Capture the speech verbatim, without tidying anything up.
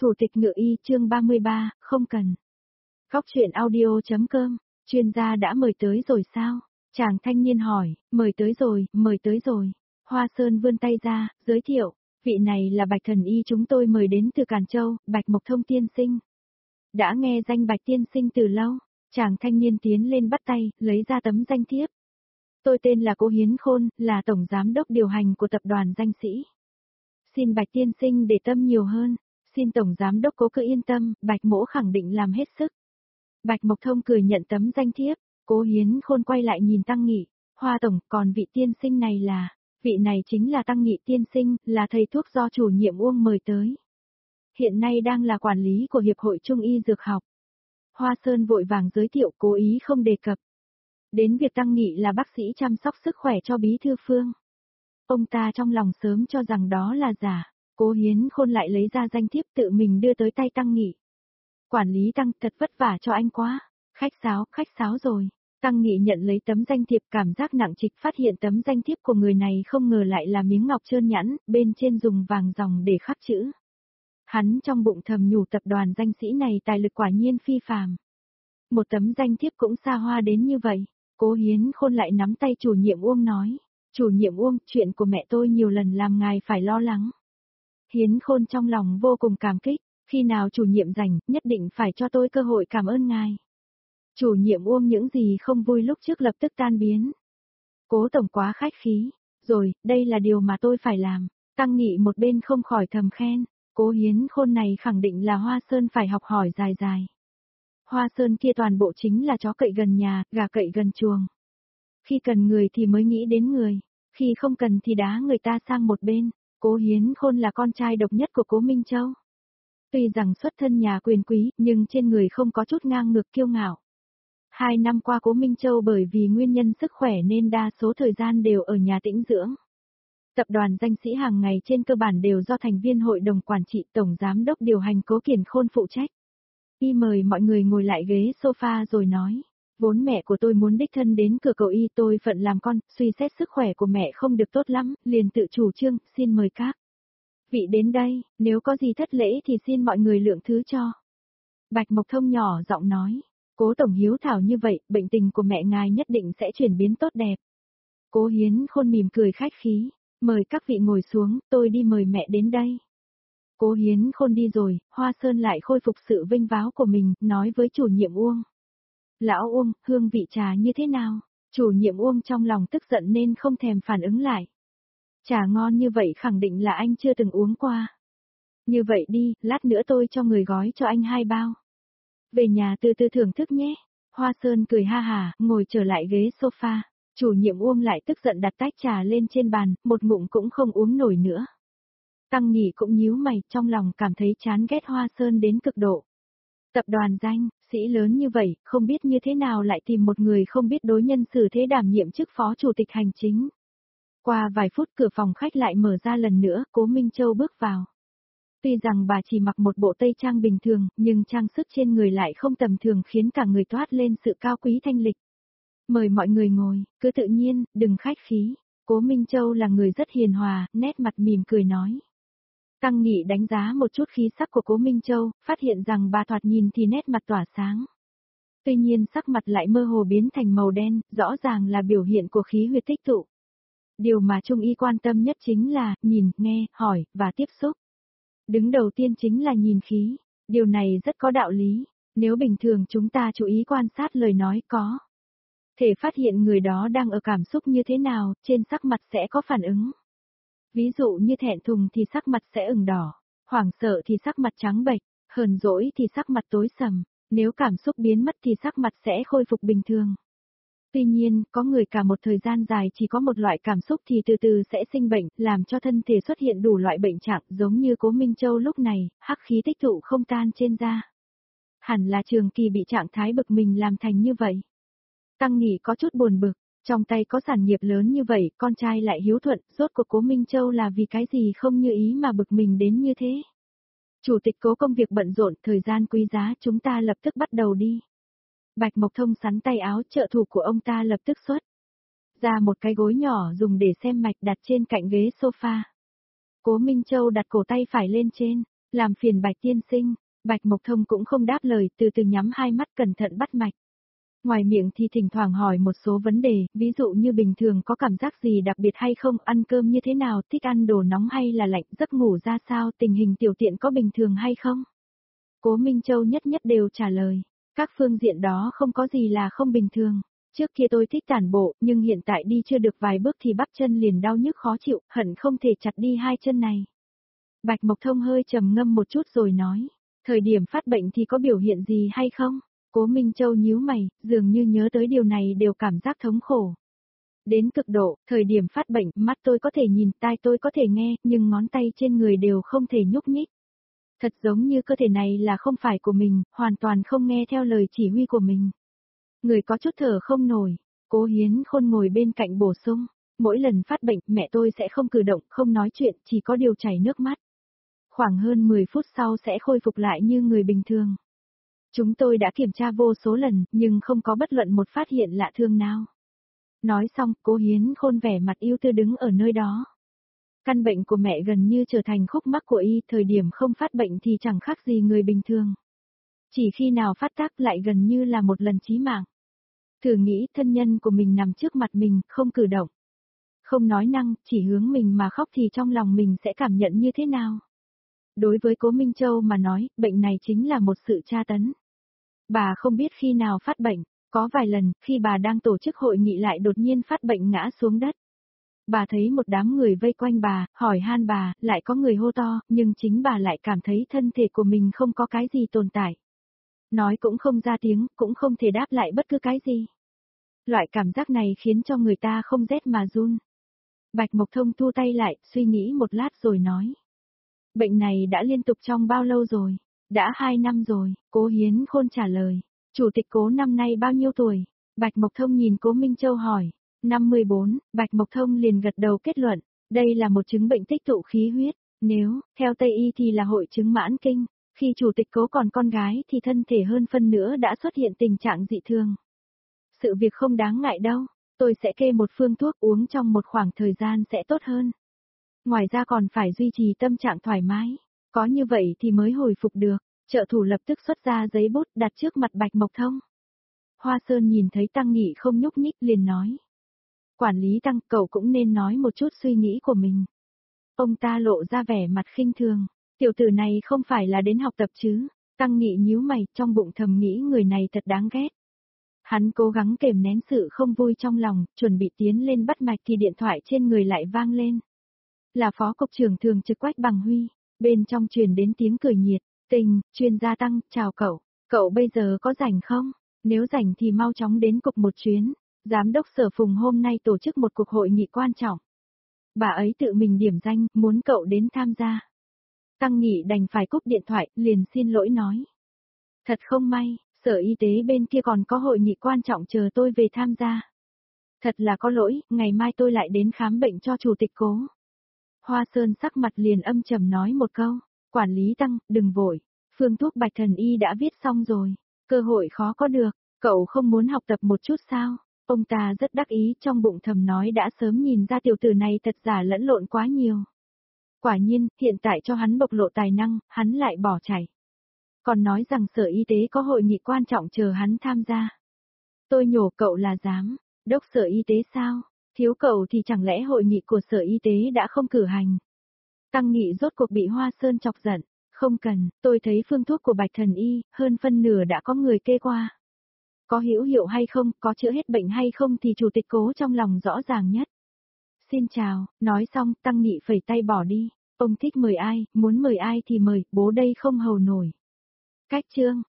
Thủ tịch Ngự Y chương ba mươi ba, không cần. Góc truyện audio.com, chuyên gia đã mời tới rồi sao? Chàng thanh niên hỏi, mời tới rồi, mời tới rồi. Hoa Sơn vươn tay ra, giới thiệu, vị này là Bạch Thần Y chúng tôi mời đến từ Càn Châu, Bạch Mộc Thông tiên sinh. Đã nghe danh Bạch tiên sinh từ lâu, chàng thanh niên tiến lên bắt tay, lấy ra tấm danh thiếp. Tôi tên là Cố Hiến Khôn, là Tổng Giám đốc điều hành của tập đoàn danh sĩ. Xin Bạch tiên sinh để tâm nhiều hơn, xin Tổng Giám đốc Cố cứ yên tâm, Bạch mỗ khẳng định làm hết sức. Bạch Mộc Thông cười nhận tấm danh thiếp, Cố Hiến Khôn quay lại nhìn Tăng Nghị, Hoa Tổng, còn vị tiên sinh này là, vị này chính là Tăng Nghị tiên sinh, là thầy thuốc do chủ nhiệm Uông mời tới. Hiện nay đang là quản lý của Hiệp hội Trung y Dược học. Hoa Sơn vội vàng giới thiệu, cố ý không đề cập đến việc Tăng Nghị là bác sĩ chăm sóc sức khỏe cho Bí Thư Phương. Ông ta trong lòng sớm cho rằng đó là giả, Cố Hiến Khôn lại lấy ra danh thiếp tự mình đưa tới tay Tăng Nghị. Quản lý Tăng, thật vất vả cho anh quá, khách sáo, khách sáo rồi. Tăng Nghị nhận lấy tấm danh thiệp, cảm giác nặng trịch, phát hiện tấm danh thiếp của người này không ngờ lại là miếng ngọc trơn nhẵn, bên trên dùng vàng ròng để khắc chữ. Hắn trong bụng thầm nhủ tập đoàn danh sĩ này tài lực quả nhiên phi phàm. Một tấm danh thiếp cũng xa hoa đến như vậy. Cố Hiến Khôn lại nắm tay chủ nhiệm Uông nói, chủ nhiệm Uông, chuyện của mẹ tôi nhiều lần làm ngài phải lo lắng. Hiến Khôn trong lòng vô cùng cảm kích, khi nào chủ nhiệm rảnh, nhất định phải cho tôi cơ hội cảm ơn ngài. Chủ nhiệm Uông những gì không vui lúc trước lập tức tan biến. Cố Tổng quá khách khí, rồi, đây là điều mà tôi phải làm. Tăng Nghị một bên không khỏi thầm khen, Cố Hiến Khôn này khẳng định là Hoa Sơn phải học hỏi dài dài. Hoa Sơn kia toàn bộ chính là chó cậy gần nhà, gà cậy gần chuồng. Khi cần người thì mới nghĩ đến người, khi không cần thì đá người ta sang một bên. Cố Hiến Khôn là con trai độc nhất của Cố Minh Châu. Tuy rằng xuất thân nhà quyền quý, nhưng trên người không có chút ngang ngược kiêu ngạo. Hai năm qua Cố Minh Châu bởi vì nguyên nhân sức khỏe nên đa số thời gian đều ở nhà tĩnh dưỡng. Tập đoàn danh sĩ hàng ngày trên cơ bản đều do thành viên hội đồng quản trị Tổng Giám đốc điều hành Cố Kiền Khôn phụ trách. Y mời mọi người ngồi lại ghế sofa rồi nói, vốn mẹ của tôi muốn đích thân đến cửa cầu y, tôi phận làm con, suy xét sức khỏe của mẹ không được tốt lắm, liền tự chủ trương, xin mời các vị đến đây, nếu có gì thất lễ thì xin mọi người lượng thứ cho. Bạch Mộc Thông nhỏ giọng nói, Cố Tổng hiếu thảo như vậy, bệnh tình của mẹ ngài nhất định sẽ chuyển biến tốt đẹp. Cố Hiến Khôn mỉm cười khách khí, mời các vị ngồi xuống, tôi đi mời mẹ đến đây. Cố Hiến Khôn đi rồi, Hoa Sơn lại khôi phục sự vinh váo của mình, nói với chủ nhiệm Uông. Lão Uông, hương vị trà như thế nào? Chủ nhiệm Uông trong lòng tức giận nên không thèm phản ứng lại. Trà ngon như vậy khẳng định là anh chưa từng uống qua. Như vậy đi, lát nữa tôi cho người gói cho anh hai bao. Về nhà từ từ thưởng thức nhé. Hoa Sơn cười ha hà, ngồi trở lại ghế sofa. Chủ nhiệm Uông lại tức giận đặt tách trà lên trên bàn, một ngụm cũng không uống nổi nữa. Tăng Nghị cũng nhíu mày, trong lòng cảm thấy chán ghét Hoa Sơn đến cực độ. Tập đoàn danh, sĩ lớn như vậy, không biết như thế nào lại tìm một người không biết đối nhân xử thế đảm nhiệm chức phó chủ tịch hành chính. Qua vài phút cửa phòng khách lại mở ra lần nữa, Cố Minh Châu bước vào. Tuy rằng bà chỉ mặc một bộ tây trang bình thường, nhưng trang sức trên người lại không tầm thường khiến cả người toát lên sự cao quý thanh lịch. Mời mọi người ngồi, cứ tự nhiên, đừng khách khí. Cố Minh Châu là người rất hiền hòa, nét mặt mỉm cười nói. Tăng Nghị đánh giá một chút khí sắc của Cố Minh Châu, phát hiện rằng bà thoạt nhìn thì nét mặt tỏa sáng. Tuy nhiên sắc mặt lại mơ hồ biến thành màu đen, rõ ràng là biểu hiện của khí huyết tích tụ. Điều mà Trung y quan tâm nhất chính là, nhìn, nghe, hỏi, và tiếp xúc. Đứng đầu tiên chính là nhìn khí, điều này rất có đạo lý, nếu bình thường chúng ta chú ý quan sát lời nói có thể phát hiện người đó đang ở cảm xúc như thế nào, trên sắc mặt sẽ có phản ứng. Ví dụ như thẹn thùng thì sắc mặt sẽ ửng đỏ, hoảng sợ thì sắc mặt trắng bệch, hờn dỗi thì sắc mặt tối sầm, nếu cảm xúc biến mất thì sắc mặt sẽ khôi phục bình thường. Tuy nhiên, có người cả một thời gian dài chỉ có một loại cảm xúc thì từ từ sẽ sinh bệnh, làm cho thân thể xuất hiện đủ loại bệnh trạng, giống như Cố Minh Châu lúc này, hắc khí tích tụ không tan trên da. Hẳn là trường kỳ bị trạng thái bực mình làm thành như vậy. Tăng Nghị có chút buồn bực, trong tay có sản nghiệp lớn như vậy, con trai lại hiếu thuận, rốt cuộc Cố Minh Châu là vì cái gì không như ý mà bực mình đến như thế. Chủ tịch Cố công việc bận rộn, thời gian quý giá, chúng ta lập tức bắt đầu đi. Bạch Mộc Thông sắn tay áo, trợ thủ của ông ta lập tức xuất ra một cái gối nhỏ dùng để xem mạch đặt trên cạnh ghế sofa. Cố Minh Châu đặt cổ tay phải lên trên, Làm phiền Bạch tiên sinh, Bạch Mộc Thông cũng không đáp lời, từ từ nhắm hai mắt cẩn thận bắt mạch. Ngoài miệng thì thỉnh thoảng hỏi một số vấn đề, ví dụ như bình thường có cảm giác gì đặc biệt hay không, ăn cơm như thế nào, thích ăn đồ nóng hay là lạnh, giấc ngủ ra sao, tình hình tiểu tiện có bình thường hay không. Cố Minh Châu nhất nhất đều trả lời, các phương diện đó không có gì là không bình thường. Trước kia tôi thích tản bộ, nhưng hiện tại đi chưa được vài bước thì bắp chân liền đau nhức khó chịu, hận không thể chặt đi hai chân này. Bạch Mộc Thông hơi trầm ngâm một chút rồi nói, thời điểm phát bệnh thì có biểu hiện gì hay không? Cố Minh Châu nhíu mày, dường như nhớ tới điều này đều cảm giác thống khổ. Đến cực độ, thời điểm phát bệnh, mắt tôi có thể nhìn, tai tôi có thể nghe, nhưng ngón tay trên người đều không thể nhúc nhích. Thật giống như cơ thể này là không phải của mình, hoàn toàn không nghe theo lời chỉ huy của mình. Người có chút thở không nổi, Cố Hiến Khôn ngồi bên cạnh bổ sung, mỗi lần phát bệnh, mẹ tôi sẽ không cử động, không nói chuyện, chỉ có điều chảy nước mắt. Khoảng hơn mười phút sau sẽ khôi phục lại như người bình thường. Chúng tôi đã kiểm tra vô số lần, nhưng không có bất luận một phát hiện lạ thường nào. Nói xong, Cố Hiến Khôn vẻ mặt ưu tư đứng ở nơi đó. Căn bệnh của mẹ gần như trở thành khúc mắc của y, thời điểm không phát bệnh thì chẳng khác gì người bình thường. Chỉ khi nào phát tác lại gần như là một lần chí mạng. Thử nghĩ thân nhân của mình nằm trước mặt mình, không cử động. Không nói năng, chỉ hướng mình mà khóc thì trong lòng mình sẽ cảm nhận như thế nào. Đối với Cố Minh Châu mà nói, bệnh này chính là một sự tra tấn. Bà không biết khi nào phát bệnh, có vài lần, khi bà đang tổ chức hội nghị lại đột nhiên phát bệnh ngã xuống đất. Bà thấy một đám người vây quanh bà, hỏi han bà, lại có người hô to, nhưng chính bà lại cảm thấy thân thể của mình không có cái gì tồn tại. Nói cũng không ra tiếng, cũng không thể đáp lại bất cứ cái gì. Loại cảm giác này khiến cho người ta không rét mà run. Bạch Mộc Thông thu tay lại, suy nghĩ một lát rồi nói. Bệnh này đã liên tục trong bao lâu rồi? Đã hai năm rồi, Cố Hiến Khôn trả lời. Chủ tịch Cố năm nay bao nhiêu tuổi? Bạch Mộc Thông nhìn Cố Minh Châu hỏi. năm mươi bốn, Bạch Mộc Thông liền gật đầu kết luận. Đây là một chứng bệnh tích tụ khí huyết. Nếu, theo Tây Y thì là hội chứng mãn kinh. Khi chủ tịch Cố còn con gái thì thân thể hơn phân nữa đã xuất hiện tình trạng dị thường. Sự việc không đáng ngại đâu. Tôi sẽ kê một phương thuốc uống trong một khoảng thời gian sẽ tốt hơn. Ngoài ra còn phải duy trì tâm trạng thoải mái. Có như vậy thì mới hồi phục được. Trợ thủ lập tức xuất ra giấy bút đặt trước mặt Bạch Mộc Thông. Hoa Sơn nhìn thấy Tăng Nghị không nhúc nhích liền nói. Quản lý Tăng, cậu cũng nên nói một chút suy nghĩ của mình. Ông ta lộ ra vẻ mặt khinh thường. Tiểu tử này không phải là đến học tập chứ. Tăng Nghị nhíu mày, trong bụng thầm nghĩ người này thật đáng ghét. Hắn cố gắng kềm nén sự không vui trong lòng, chuẩn bị tiến lên bắt mạch thì điện thoại trên người lại vang lên. Là Phó Cục trưởng Thường trực Quách Bằng Huy, bên trong truyền đến tiếng cười nhiệt. Tình, chuyên gia Tăng, chào cậu, cậu bây giờ có rảnh không? Nếu rảnh thì mau chóng đến cục một chuyến. Giám đốc Sở Phùng hôm nay tổ chức một cuộc hội nghị quan trọng. Bà ấy tự mình điểm danh, muốn cậu đến tham gia. Tăng Nghị đành phải cúp điện thoại, liền xin lỗi nói. Thật không may, Sở Y tế bên kia còn có hội nghị quan trọng chờ tôi về tham gia. Thật là có lỗi, ngày mai tôi lại đến khám bệnh cho Chủ tịch Cố. Hoa Sơn sắc mặt liền âm trầm nói một câu. Quản lý Tăng, đừng vội. Phương thuốc Bạch Thần Y đã viết xong rồi. Cơ hội khó có được. Cậu không muốn học tập một chút sao? Ông ta rất đắc ý, trong bụng thầm nói đã sớm nhìn ra tiểu tử này thật giả lẫn lộn quá nhiều. Quả nhiên, hiện tại cho hắn bộc lộ tài năng, hắn lại bỏ chạy. Còn nói rằng Sở Y tế có hội nghị quan trọng chờ hắn tham gia. Tôi nhổ cậu là dám. Đốc Sở Y tế sao? Thiếu cậu thì chẳng lẽ hội nghị của Sở Y tế đã không cử hành? Tăng Nghị rốt cuộc bị Hoa Sơn chọc giận. Không cần, tôi thấy phương thuốc của Bạch Thần Y, hơn phân nửa đã có người kê qua. Có hữu hiệu hay không, có chữa hết bệnh hay không thì Chủ tịch Cố trong lòng rõ ràng nhất. Xin chào, nói xong, Tăng Nghị phẩy tay bỏ đi. Ông thích mời ai, muốn mời ai thì mời, bố đây không hầu nổi. Cách chương.